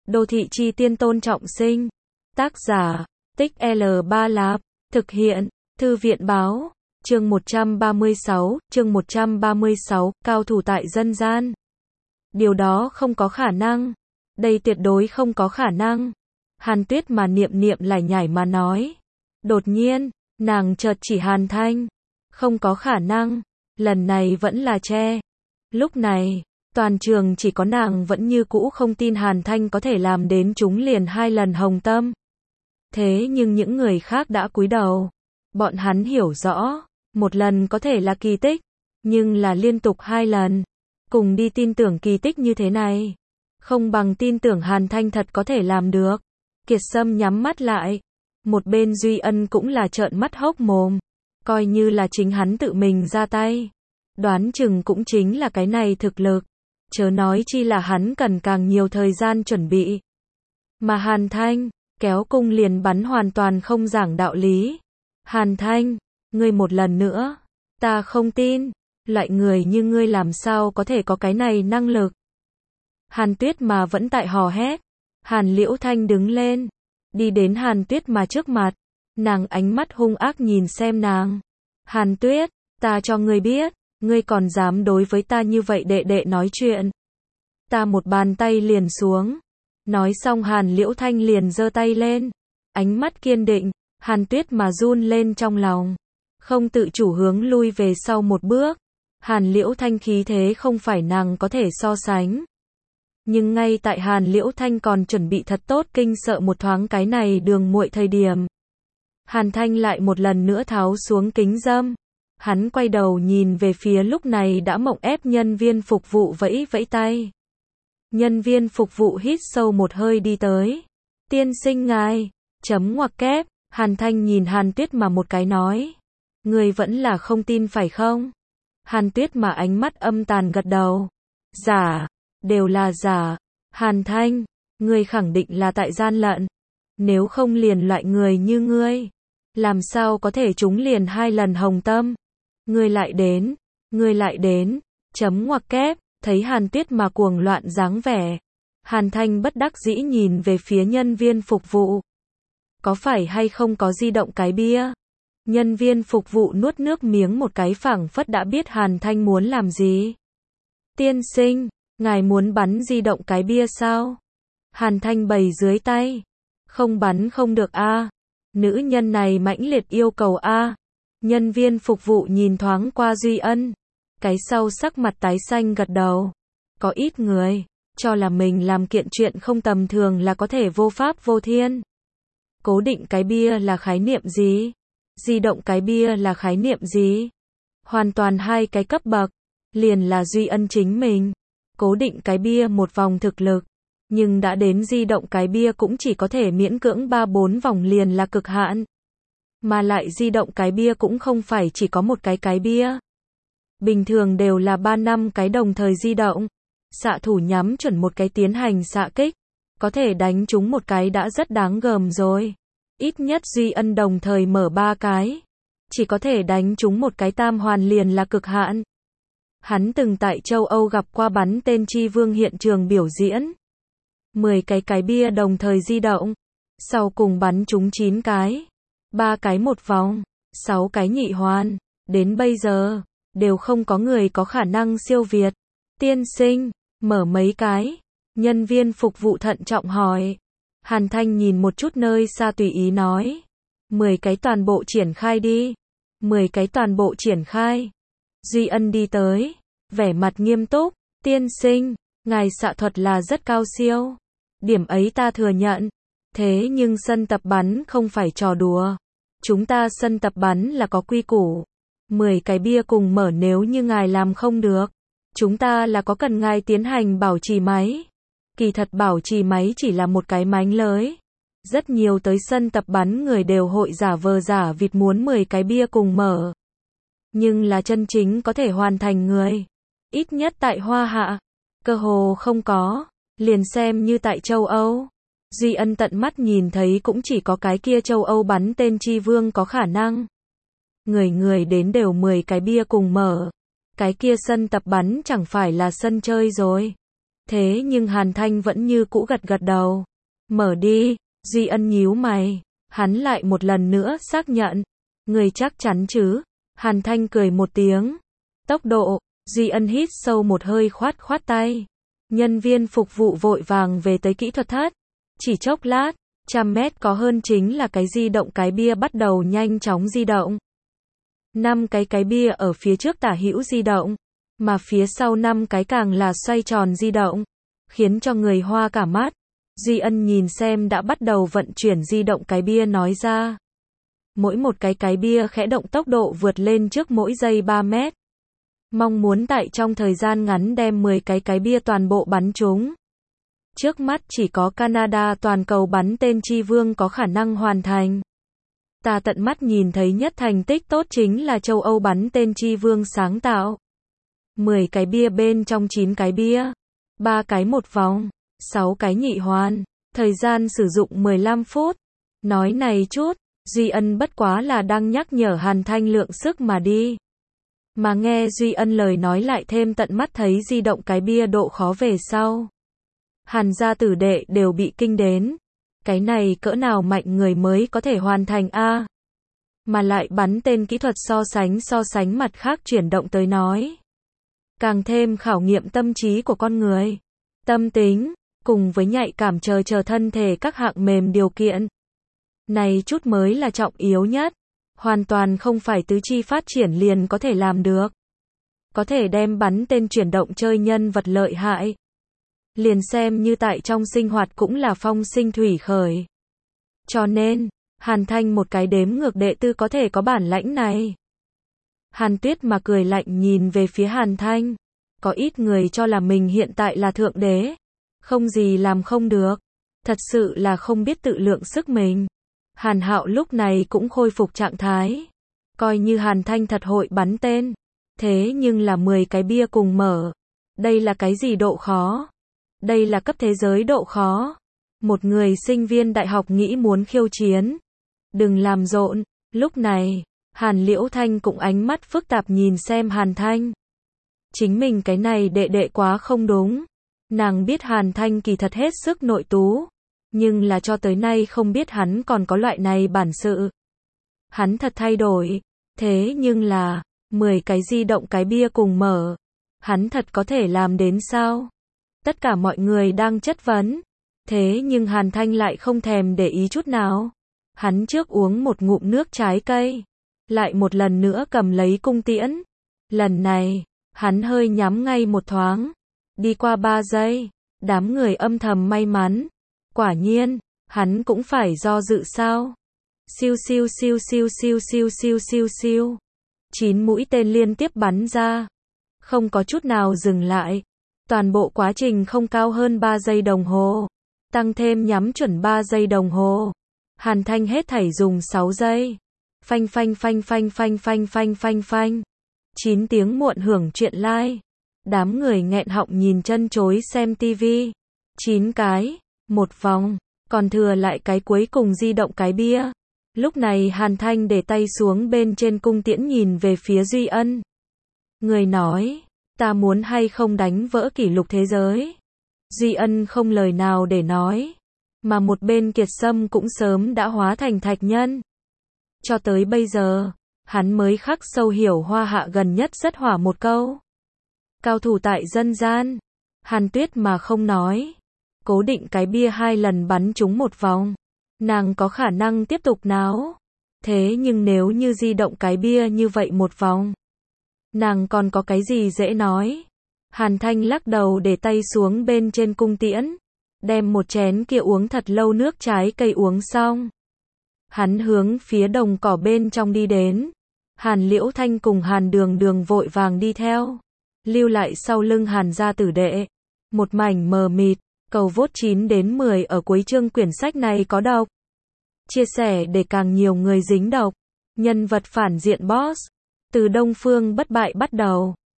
Đô thị chi tiên Tôn Trọng Sinh. Tác giả, Tích L3 Lạp. Thực hiện, Thư viện báo. Chương 136, cao thủ tại dân gian. Điều đó không có khả năng. Đây tuyệt đối không có khả năng. Hàn Tuyết mà niệm lải nhải mà nói. Đột nhiên, nàng chợt chỉ Hàn Thanh. Không có khả năng. Lần này vẫn là che. Lúc này, toàn trường chỉ có nàng vẫn như cũ không tin Hàn Thanh có thể làm đến trúng liền 2 lần hồng tâm. Thế nhưng những người khác đã cúi đầu. Bọn hắn hiểu rõ, một lần có thể là kỳ tích, nhưng là liên tục 2 lần. Cùng đi tin tưởng kỳ tích như thế này. Không bằng tin tưởng Hàn Thanh thật có thể làm được. Kiệt Sâm nhắm mắt lại. Một bên Duy Ân cũng là trợn mắt hốc mồm. Coi như là chính hắn tự mình ra tay. Đoán chừng cũng chính là cái này thực lực. Chớ nói chi là hắn cần càng nhiều thời gian chuẩn bị. Mà Hàn Thanh, kéo cung liền bắn hoàn toàn không giảng đạo lý. Hàn Thanh, ngươi một lần nữa. Ta không tin. Loại người như ngươi làm sao có thể có cái này năng lực. Hàn Tuyết mà vẫn tại hò hét. Hàn Liễu Thanh đứng lên. Đi đến Hàn Tuyết mà trước mặt. Nàng ánh mắt hung ác nhìn xem nàng. Hàn Tuyết, ta cho ngươi biết. Ngươi còn dám đối với ta như vậy đệ đệ nói chuyện. Ta một bàn tay liền xuống. Nói xong Hàn Liễu Thanh liền giơ tay lên. Ánh mắt kiên định. Hàn Tuyết mà run lên trong lòng. Không tự chủ hướng lui về sau một bước. Hàn Liễu Thanh khí thế không phải nàng có thể so sánh. Nhưng ngay tại Hàn Liễu Thanh còn chuẩn bị thật tốt kinh sợ một thoáng cái này đường muội thời điểm. Hàn Thanh lại một lần nữa tháo xuống kính dâm. Hắn quay đầu nhìn về phía lúc này đã mộng ép nhân viên phục vụ vẫy vẫy tay. Nhân viên phục vụ hít sâu một hơi đi tới. Tiên sinh ngài, chấm ngoặc kép, Hàn Thanh nhìn Hàn Tuyết mà một cái nói. Người vẫn là không tin phải không? Hàn Tuyết mà ánh mắt âm tàn gật đầu. Giả, đều là giả. Hàn Thanh, ngươi khẳng định là tại gian lận. Nếu không liền loại người như ngươi. Làm sao có thể trúng liền 2 lần hồng tâm? Ngươi lại đến, chấm ngoặc kép, thấy Hàn Tuyết mà cuồng loạn dáng vẻ. Hàn Thanh bất đắc dĩ nhìn về phía nhân viên phục vụ. Có phải hay không có di động cái bia? Nhân viên phục vụ nuốt nước miếng một cái phảng phất đã biết Hàn Thanh muốn làm gì. Tiên sinh, ngài muốn bắn di động cái bia sao? Hàn Thanh bày dưới tay. Không bắn không được a. Nữ nhân này mãnh liệt yêu cầu a. Nhân viên phục vụ nhìn thoáng qua Duy Ân. Cái sau sắc mặt tái xanh gật đầu. Có ít người cho là mình làm kiện chuyện không tầm thường là có thể vô pháp vô thiên. Cố định cái bia là khái niệm gì? Di động cái bia là khái niệm gì? Hoàn toàn 2 cái cấp bậc. Liền là Duy Ân chính mình. Cố định cái bia một vòng thực lực. Nhưng đã đến di động cái bia cũng chỉ có thể miễn cưỡng 3-4 vòng liền là cực hạn. Mà lại di động cái bia cũng không phải chỉ có một cái bia. Bình thường đều là 3-5 cái đồng thời di động. Xạ thủ nhắm chuẩn một cái tiến hành xạ kích. Có thể đánh trúng một cái đã rất đáng gờm rồi. Ít nhất Duy Ân đồng thời mở 3 cái. Chỉ có thể đánh trúng một cái tam hoàn liền là cực hạn. Hắn từng tại châu Âu gặp qua bắn tên Chi Vương hiện trường biểu diễn. 10 cái bia đồng thời di động. Sau cùng bắn trúng 9 cái. 3 cái một vòng. 6 cái nhị hoàn. Đến bây giờ, đều không có người có khả năng siêu việt. Tiên sinh, mở mấy cái. Nhân viên phục vụ thận trọng hỏi. Hàn Thanh nhìn một chút nơi xa tùy ý nói. 10 cái toàn bộ triển khai đi. 10 cái toàn bộ triển khai. Duy Ân đi tới. Vẻ mặt nghiêm túc. Tiên sinh, ngài xạ thuật là rất cao siêu. Điểm ấy ta thừa nhận. Thế nhưng sân tập bắn không phải trò đùa. Chúng ta sân tập bắn là có quy củ. 10 cái bia cùng mở nếu như ngài làm không được. Chúng ta là có cần ngài tiến hành bảo trì máy. Kỳ thật bảo trì máy chỉ là một cái mánh lới. Rất nhiều tới sân tập bắn người đều hội giả vờ giả vịt muốn 10 cái bia cùng mở. Nhưng là chân chính có thể hoàn thành người. Ít nhất tại Hoa Hạ. Cơ hồ không có. Liền xem như tại châu Âu. Duy Ân tận mắt nhìn thấy cũng chỉ có cái kia châu Âu bắn tên Chi Vương có khả năng. Người đến đều 10 cái bia cùng mở. Cái kia sân tập bắn chẳng phải là sân chơi rồi. Thế nhưng Hàn Thanh vẫn như cũ gật gật đầu. Mở đi, Duy Ân nhíu mày. Hắn lại một lần nữa xác nhận. Người chắc chắn chứ? Hàn Thanh cười một tiếng. Tốc độ, Duy Ân hít sâu một hơi khoát khoát tay. Nhân viên phục vụ vội vàng về tới kỹ thuật thất. Chỉ chốc lát, 100 mét có hơn chính là cái di động cái bia bắt đầu nhanh chóng di động. 5 cái bia ở phía trước tả hữu di động, mà phía sau 5 cái càng là xoay tròn di động, khiến cho người hoa cả mắt. Duy Ân nhìn xem đã bắt đầu vận chuyển di động cái bia nói ra. Mỗi một cái bia khẽ động tốc độ vượt lên trước mỗi giây 3 mét. Mong muốn tại trong thời gian ngắn đem 10 cái bia toàn bộ bắn trúng. Trước mắt chỉ có Canada toàn cầu bắn tên Chi Vương có khả năng hoàn thành. Ta tận mắt nhìn thấy nhất thành tích tốt chính là châu Âu bắn tên Chi Vương sáng tạo. 10 cái bia bên trong 9 cái bia. 3 cái một vòng, 6 cái nhị hoàn. Thời gian sử dụng 15 phút. Nói này chút, Duy Ân bất quá là đang nhắc nhở Hàn Thanh lượng sức mà đi. Mà nghe Duy Ân lời nói lại thêm tận mắt thấy di động cái bia độ khó về sau. Hàn gia tử đệ đều bị kinh đến. Cái này cỡ nào mạnh người mới có thể hoàn thành a? Mà lại bắn tên kỹ thuật so sánh mặt khác chuyển động tới nói. Càng thêm khảo nghiệm tâm trí của con người. Tâm tính, cùng với nhạy cảm chờ thân thể các hạng mềm điều kiện. Này chút mới là trọng yếu nhất. Hoàn toàn không phải tứ chi phát triển liền có thể làm được. Có thể đem bắn tên chuyển động chơi nhân vật lợi hại. Liền xem như tại trong sinh hoạt cũng là phong sinh thủy khởi. Cho nên, Hàn Thanh một cái đếm ngược đệ tư có thể có bản lãnh này. Hàn Tuyết mà cười lạnh nhìn về phía Hàn Thanh. Có ít người cho là mình hiện tại là thượng đế. Không gì làm không được. Thật sự là không biết tự lượng sức mình. Hàn Hạo lúc này cũng khôi phục trạng thái. Coi như Hàn Thanh thật hội bắn tên. Thế nhưng là 10 cái bia cùng mở. Đây là cái gì độ khó? Đây là cấp thế giới độ khó. Một người sinh viên đại học nghĩ muốn khiêu chiến. Đừng làm rộn. Lúc này, Hàn Liễu Thanh cũng ánh mắt phức tạp nhìn xem Hàn Thanh. Chính mình cái này đệ quá không đúng. Nàng biết Hàn Thanh kỳ thật hết sức nội tú. Nhưng là cho tới nay không biết hắn còn có loại này bản sự. Hắn thật thay đổi. Thế nhưng là, 10 cái di động cái bia cùng mở. Hắn thật có thể làm đến sao? Tất cả mọi người đang chất vấn. Thế nhưng Hàn Thanh lại không thèm để ý chút nào. Hắn trước uống một ngụm nước trái cây. Lại một lần nữa cầm lấy cung tiễn. Lần này, hắn hơi nhắm ngay một thoáng. Đi qua 3 giây. Đám người âm thầm may mắn. Quả nhiên, hắn cũng phải do dự sao. Siêu siêu siêu siêu siêu siêu siêu siêu siêu. 9 mũi tên liên tiếp bắn ra. Không có chút nào dừng lại. Toàn bộ quá trình không cao hơn 3 giây đồng hồ. Tăng thêm nhắm chuẩn 3 giây đồng hồ. Hàn Thanh hết thảy dùng 6 giây. Phanh phanh phanh phanh phanh phanh phanh phanh phanh. 9 tiếng muộn hưởng truyện like. Đám người nghẹn họng nhìn chân chối xem tivi. 9 cái, một vòng, còn thừa lại cái cuối cùng di động cái bia. Lúc này Hàn Thanh để tay xuống bên trên cung tiễn nhìn về phía Duy Ân. Người nói, ta muốn hay không đánh vỡ kỷ lục thế giới. Duy Ân không lời nào để nói. Mà một bên Kiệt Sâm cũng sớm đã hóa thành thạch nhân. Cho tới bây giờ, hắn mới khắc sâu hiểu Hoa Hạ gần nhất rất hỏa một câu. Cao thủ tại dân gian. Hàn Tuyết mà không nói. Cố định cái bia 2 lần bắn trúng một vòng. Nàng có khả năng tiếp tục náo. Thế nhưng nếu như di động cái bia như vậy một vòng. Nàng còn có cái gì dễ nói. Hàn Thanh lắc đầu để tay xuống bên trên cung tiễn. Đem một chén kia uống thật lâu nước trái cây uống xong. Hắn hướng phía đồng cỏ bên trong đi đến. Hàn Liễu Thanh cùng Hàn Đường Đường vội vàng đi theo. Lưu lại sau lưng Hàn gia tử đệ. Một mảnh mờ mịt. Cầu vote 9 đến 10 ở cuối chương quyển sách này có độc. Chia sẻ để càng nhiều người dính độc. Nhân vật phản diện boss. Từ Đông Phương bất bại bắt đầu.